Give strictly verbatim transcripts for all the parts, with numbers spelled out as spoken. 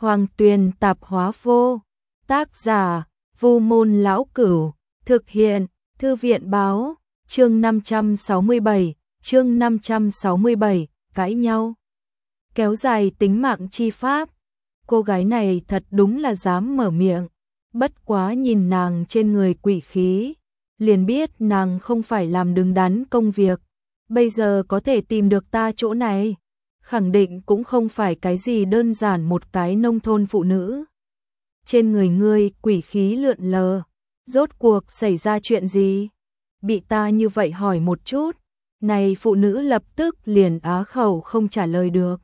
Hoàng Tuyền Tạp Hóa Vô. Tác giả: Vu Môn Lão Cửu. Thực hiện: Thư viện Báo. Chương năm trăm sáu mươi bảy, chương năm trăm sáu mươi bảy, cãi nhau. Kéo dài tính mạng chi pháp. Cô gái này thật đúng là dám mở miệng. Bất quá nhìn nàng trên người quỷ khí, liền biết nàng không phải làm đứng đắn công việc. Bây giờ có thể tìm được ta chỗ này, khẳng định cũng không phải cái gì đơn giản một cái nông thôn phụ nữ. Trên người ngươi quỷ khí lượn lờ, rốt cuộc xảy ra chuyện gì? Bị ta như vậy hỏi một chút, này phụ nữ lập tức liền á khẩu không trả lời được.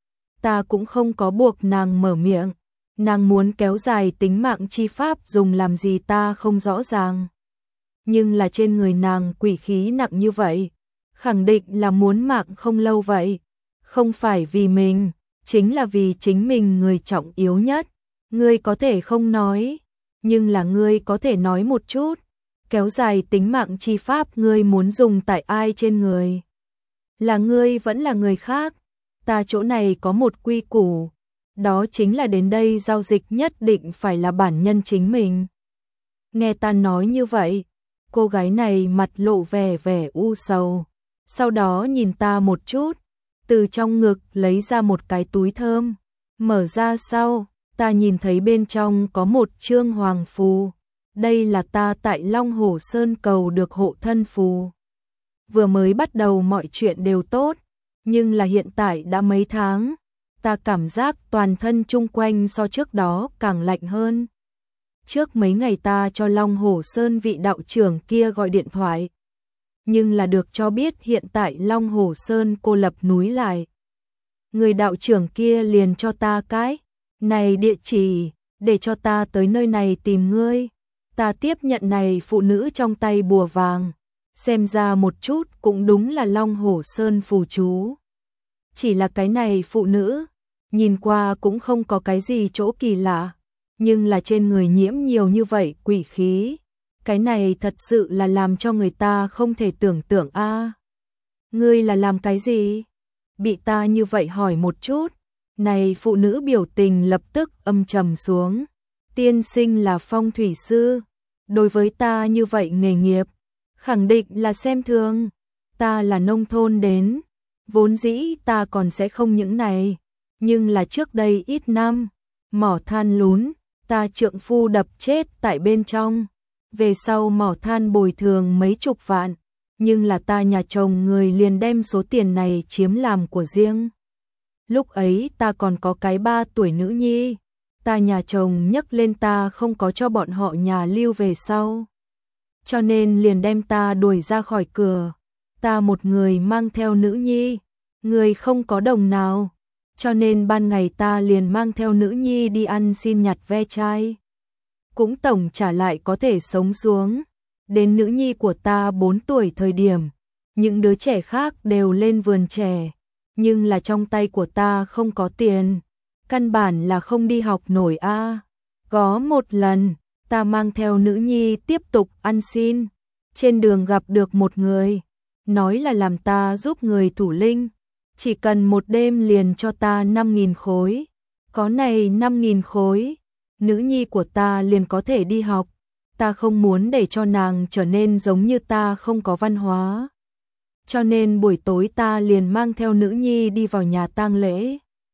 Ta cũng không có buộc nàng mở miệng, nàng muốn kéo dài tính mạng chi pháp dùng làm gì ta không rõ ràng. Nhưng là trên người nàng quỷ khí nặng như vậy, khẳng định là muốn mạng không lâu vậy. Không phải vì mình, chính là vì chính mình người trọng yếu nhất. Ngươi có thể không nói, nhưng là ngươi có thể nói một chút. Kéo dài tính mạng chi pháp ngươi muốn dùng tại ai trên người? Là ngươi vẫn là người khác? Ta chỗ này có một quy củ, đó chính là đến đây giao dịch nhất định phải là bản nhân chính mình. Nghe ta nói như vậy, cô gái này mặt lộ vẻ vẻ u sầu, sau đó nhìn ta một chút, từ trong ngực lấy ra một cái túi thơm, mở ra sau, ta nhìn thấy bên trong có một chương hoàng phù. Đây là ta tại Long Hổ Sơn cầu được hộ thân phù. Vừa mới bắt đầu mọi chuyện đều tốt, nhưng là hiện tại đã mấy tháng, ta cảm giác toàn thân chung quanh so trước đó càng lạnh hơn. Trước mấy ngày ta cho Long Hổ Sơn vị đạo trưởng kia gọi điện thoại, nhưng là được cho biết hiện tại Long Hổ Sơn cô lập núi lại. Người đạo trưởng kia liền cho ta cái này địa chỉ, để cho ta tới nơi này tìm ngươi. Ta tiếp nhận này phụ nữ trong tay bùa vàng, xem ra một chút cũng đúng là Long Hổ Sơn phù chú. Chỉ là cái này phụ nữ, nhìn qua cũng không có cái gì chỗ kỳ lạ, nhưng là trên người nhiễm nhiều như vậy quỷ khí. Cái này thật sự là làm cho người ta không thể tưởng tượng a. À, ngươi là làm cái gì? Bị ta như vậy hỏi một chút, này phụ nữ biểu tình lập tức âm trầm xuống. Tiên sinh là phong thủy sư, đối với ta như vậy nghề nghiệp, khẳng định là xem thường. Ta là nông thôn đến, vốn dĩ ta còn sẽ không những này, nhưng là trước đây ít năm, mỏ than lún, ta trượng phu đập chết tại bên trong. Về sau mỏ than bồi thường mấy chục vạn, nhưng là ta nhà chồng người liền đem số tiền này chiếm làm của riêng. Lúc ấy ta còn có cái ba tuổi nữ nhi, ta nhà chồng nhấc lên ta không có cho bọn họ nhà lưu về sau, cho nên liền đem ta đuổi ra khỏi cửa. Ta một người mang theo nữ nhi, người không có đồng nào, cho nên ban ngày ta liền mang theo nữ nhi đi ăn xin nhặt ve chai. Cũng tổng trả lại có thể sống xuống. Đến nữ nhi của ta bốn tuổi thời điểm, những đứa trẻ khác đều lên vườn trẻ, nhưng là trong tay của ta không có tiền, căn bản là không đi học nổi a. À. Có một lần, ta mang theo nữ nhi tiếp tục ăn xin, trên đường gặp được một người, nói là làm ta giúp người thủ linh, chỉ cần một đêm liền cho ta năm nghìn khối. Có này năm nghìn khối, nữ nhi của ta liền có thể đi học. Ta không muốn để cho nàng trở nên giống như ta không có văn hóa, cho nên buổi tối ta liền mang theo nữ nhi đi vào nhà tang lễ.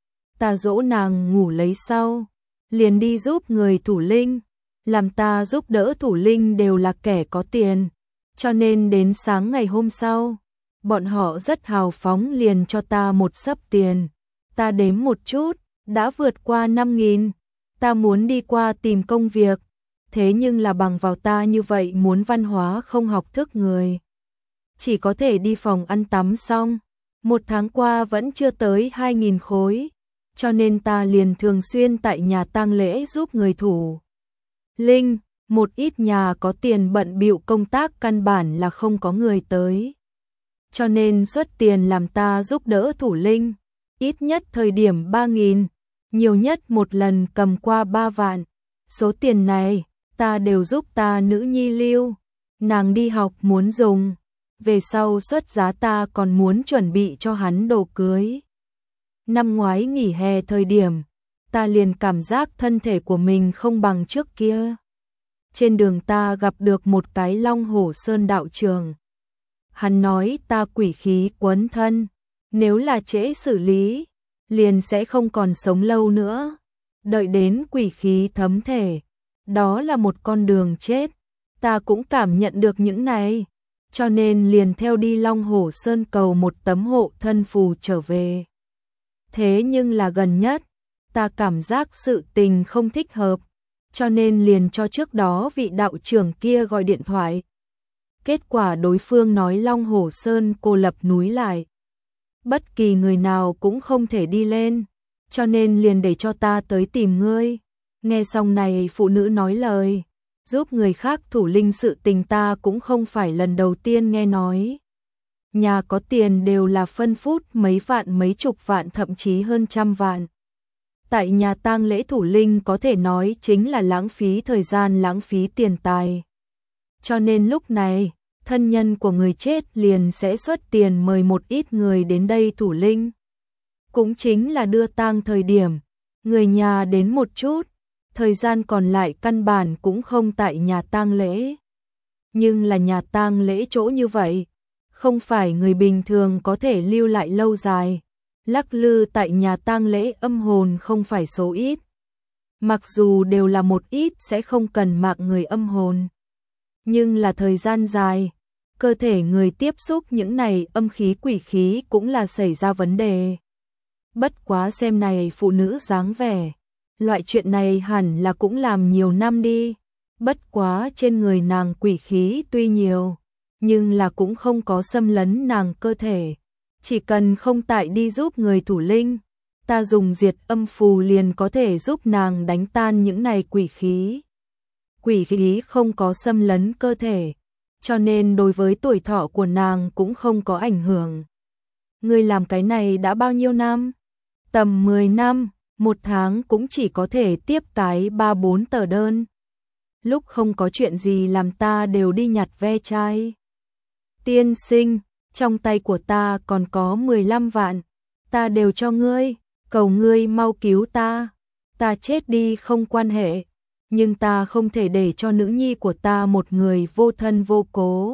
Ta dỗ nàng ngủ lấy sau, liền đi giúp người thủ linh, làm ta giúp đỡ thủ linh đều là kẻ có tiền, cho nên đến sáng ngày hôm sau, bọn họ rất hào phóng liền cho ta một xấp tiền. Ta đếm một chút, đã vượt qua năm nghìn. Ta muốn đi qua tìm công việc, thế nhưng là bằng vào ta như vậy muốn văn hóa không học thức người, chỉ có thể đi phòng ăn tắm xong. Một tháng qua vẫn chưa tới hai nghìn khối, cho nên ta liền thường xuyên tại nhà tang lễ giúp người thủ linh. Một ít nhà có tiền bận bịu công tác căn bản là không có người tới, cho nên xuất tiền làm ta giúp đỡ thủ linh, ít nhất thời điểm ba nghìn, nhiều nhất một lần cầm qua ba vạn. Số tiền này ta đều giúp ta nữ nhi lưu, nàng đi học muốn dùng, về sau xuất giá ta còn muốn chuẩn bị cho hắn đồ cưới. Năm ngoái nghỉ hè thời điểm, ta liền cảm giác thân thể của mình không bằng trước kia. Trên đường ta gặp được một cái Long Hổ Sơn đạo trường. Hắn nói ta quỷ khí quấn thân, nếu là trễ xử lý, liền sẽ không còn sống lâu nữa. Đợi đến quỷ khí thấm thể, đó là một con đường chết. Ta cũng cảm nhận được những này, cho nên liền theo đi Long Hổ Sơn cầu một tấm hộ thân phù trở về. Thế nhưng là gần nhất, ta cảm giác sự tình không thích hợp, cho nên liền cho trước đó vị đạo trưởng kia gọi điện thoại. Kết quả đối phương nói Long Hổ Sơn cô lập núi lại, bất kỳ người nào cũng không thể đi lên, cho nên liền để cho ta tới tìm ngươi. Nghe xong này phụ nữ nói lời, giúp người khác thủ linh sự tình ta cũng không phải lần đầu tiên nghe nói. Nhà có tiền đều là phân phút mấy vạn mấy chục vạn thậm chí hơn trăm vạn. Tại nhà tang lễ thủ linh có thể nói chính là lãng phí thời gian, lãng phí tiền tài. Cho nên lúc này, thân nhân của người chết liền sẽ xuất tiền mời một ít người đến đây thủ linh. Cũng chính là đưa tang thời điểm, người nhà đến một chút, thời gian còn lại căn bản cũng không tại nhà tang lễ. Nhưng là nhà tang lễ chỗ như vậy, không phải người bình thường có thể lưu lại lâu dài. Lắc lư tại nhà tang lễ âm hồn không phải số ít. Mặc dù đều là một ít sẽ không cần mạng người âm hồn, nhưng là thời gian dài, cơ thể người tiếp xúc những này âm khí quỷ khí cũng là xảy ra vấn đề. Bất quá xem này phụ nữ dáng vẻ, loại chuyện này hẳn là cũng làm nhiều năm đi. Bất quá trên người nàng quỷ khí tuy nhiều, nhưng là cũng không có xâm lấn nàng cơ thể. Chỉ cần không tại đi giúp người thủ linh, ta dùng diệt âm phù liền có thể giúp nàng đánh tan những này quỷ khí. Quỷ khí không có xâm lấn cơ thể, cho nên đối với tuổi thọ của nàng cũng không có ảnh hưởng. Ngươi làm cái này đã bao nhiêu năm? Tầm mười năm, một tháng cũng chỉ có thể tiếp cái ba bốn tờ đơn. Lúc không có chuyện gì làm ta đều đi nhặt ve chai. Tiên sinh, trong tay của ta còn có mười lăm vạn, ta đều cho ngươi, cầu ngươi mau cứu ta. Ta chết đi không quan hệ, nhưng ta không thể để cho nữ nhi của ta một người vô thân vô cố.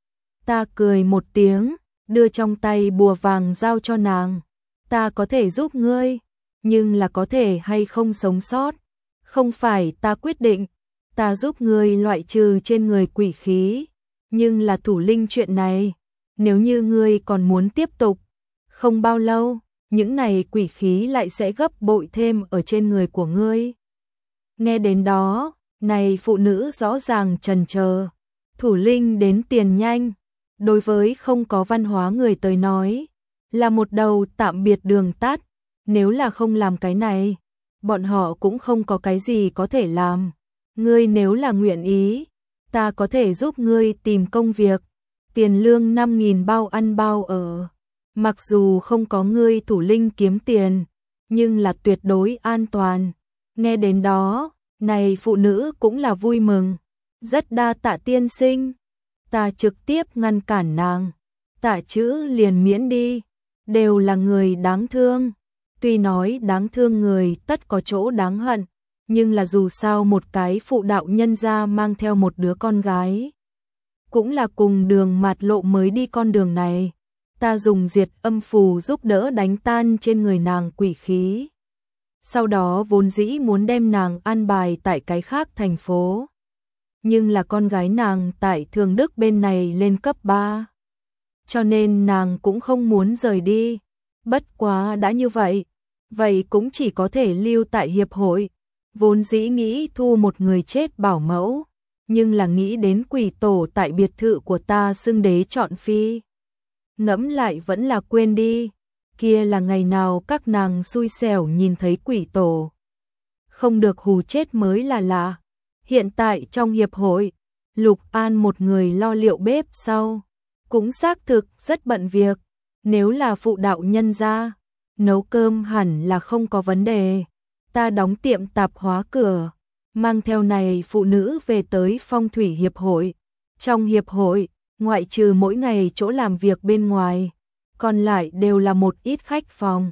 Ta cười một tiếng, đưa trong tay bùa vàng giao cho nàng. Ta có thể giúp ngươi, nhưng là có thể hay không sống sót, không phải ta quyết định. Ta giúp ngươi loại trừ trên người quỷ khí, nhưng là thủ linh chuyện này, nếu như ngươi còn muốn tiếp tục, không bao lâu, những này quỷ khí lại sẽ gấp bội thêm ở trên người của ngươi. Nghe đến đó, này phụ nữ rõ ràng chần chờ, thủ linh đến tiền nhanh, đối với không có văn hóa người tới nói, là một đầu tạm biệt đường tắt, nếu là không làm cái này, bọn họ cũng không có cái gì có thể làm. Ngươi nếu là nguyện ý, ta có thể giúp ngươi tìm công việc, tiền lương năm nghìn bao ăn bao ở. Mặc dù không có ngươi thủ linh kiếm tiền, nhưng là tuyệt đối an toàn. Nghe đến đó, này phụ nữ cũng là vui mừng. Rất đa tạ tiên sinh. Ta trực tiếp ngăn cản nàng. Tạ chữ liền miễn đi. Đều là người đáng thương. Tuy nói đáng thương người tất có chỗ đáng hận, nhưng là dù sao một cái phụ đạo nhân gia mang theo một đứa con gái. Cũng là cùng đường mạt lộ mới đi con đường này. Ta dùng diệt âm phù giúp đỡ đánh tan trên người nàng quỷ khí. Sau đó vốn dĩ muốn đem nàng an bài tại cái khác thành phố. Nhưng là con gái nàng tại Thường Đức bên này lên cấp ba. Cho nên nàng cũng không muốn rời đi. Bất quá đã như vậy, vậy cũng chỉ có thể lưu tại hiệp hội. Vốn dĩ nghĩ thu một người chết bảo mẫu, nhưng là nghĩ đến quỷ tổ tại biệt thự của ta xưng đế chọn phi. Ngẫm lại vẫn là quên đi, kia là ngày nào các nàng xui xẻo nhìn thấy quỷ tổ. Không được hù chết mới là lạ. Hiện tại trong hiệp hội, Lục An một người lo liệu bếp sau, cũng xác thực rất bận việc. Nếu là phụ đạo nhân gia, nấu cơm hẳn là không có vấn đề. Ta đóng tiệm tạp hóa cửa, mang theo này phụ nữ về tới phong thủy hiệp hội. Trong hiệp hội, ngoại trừ mỗi ngày chỗ làm việc bên ngoài, còn lại đều là một ít khách phòng.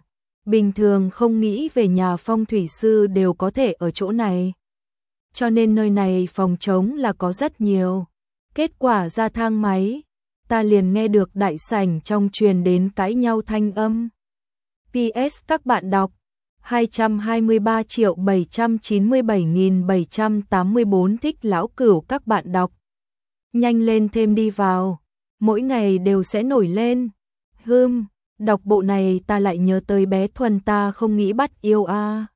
bình thường không nghĩ về nhà phong thủy sư đều có thể ở chỗ này. Cho nên nơi này phòng trống là có rất nhiều. Kết quả ra thang máy, ta liền nghe được đại sảnh trong truyền đến cãi nhau thanh âm. pê ét các bạn đọc hai trăm hai mươi ba triệu bảy trăm chín mươi bảy nghìn bảy trăm tám mươi tư thích lão cửu các bạn đọc. Nhanh lên thêm đi vào, mỗi ngày đều sẽ nổi lên. Hưm, đọc bộ này ta lại nhớ tới bé Thuần ta không nghĩ bắt yêu a. À.